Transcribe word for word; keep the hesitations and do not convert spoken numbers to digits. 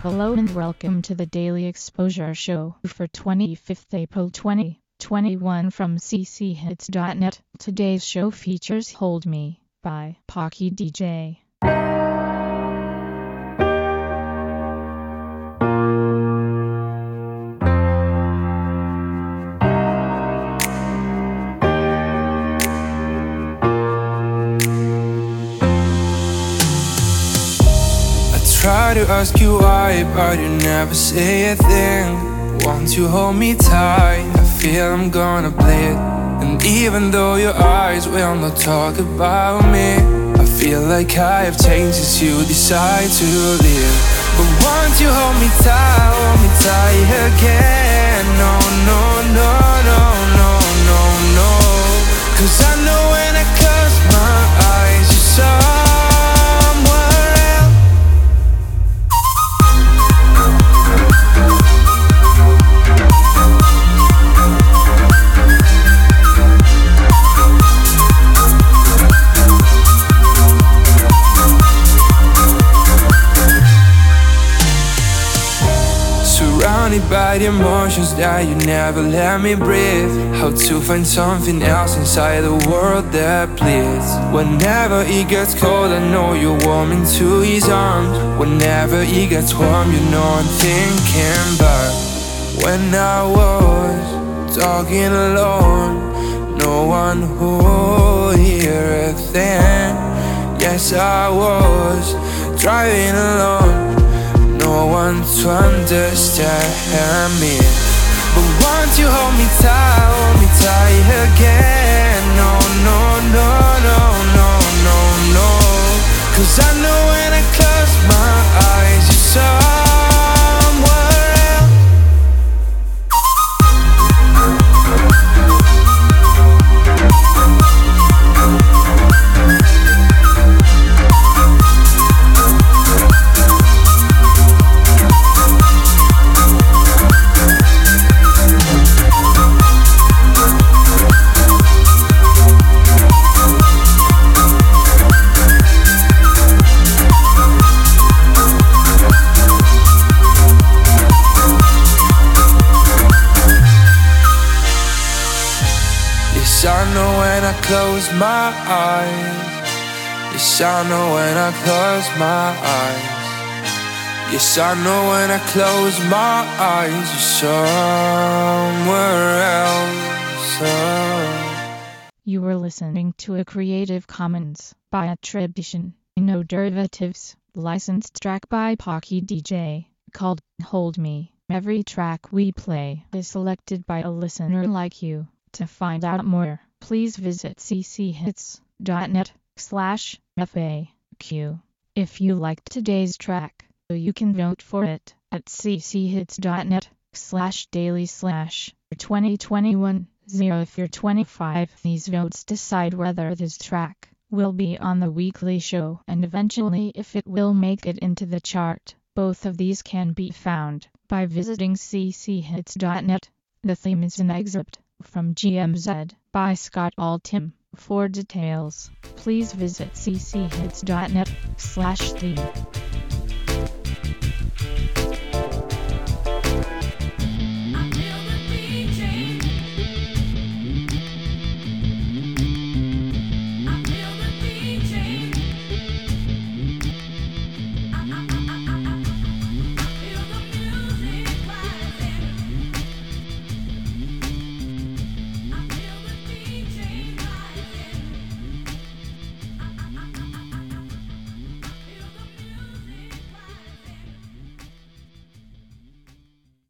Hello and welcome to the Daily Exposure Show for twenty-fifth April twenty twenty-one from c c hits dot net. Today's show features Hold Me by Pocky D J. Try to ask you why, but you never say a thing. Won't you hold me tight? I feel I'm gonna bleed. And even though your eyes will not talk about me, I feel like I have changed since you decide to leave. But won't you hold me tight, hold me tight again? No, no, no, no, no, no, no. Cause I know when I close my eyes, you're so by the emotions that you never let me breathe. How to find something else inside the world that bleeds. Whenever it gets cold, I know you're warm into his arms. Whenever it gets warm, you know I'm thinking back when I was talking alone, no one would hear a thing. Yes, I was driving alone, no one to understand me. But won't you hold me tight, hold me tight again? No, no, no, no, no, no, no. Cause I know when I close my eyes, you're somewhere close my eyes. Yes, I know when I close my eyes. Yes, I know when I close my eyes, you're somewhere else. Oh. You were listening to a Creative Commons by attribution, no derivatives, licensed track by Pocky D J, called Hold Me. Every track we play is selected by a listener like you. To find out more, please visit c c hits dot net slash F A Q. If you liked today's track, you can vote for it at c c hits dot net slash daily slash twenty twenty-one zero. If you're twenty-five, these votes decide whether this track will be on the weekly show and eventually if it will make it into the chart. Both of these can be found by visiting c c hits dot net. The theme is an excerpt from G M Z by Scott Altham. For details, please visit c c hits dot net slash theme.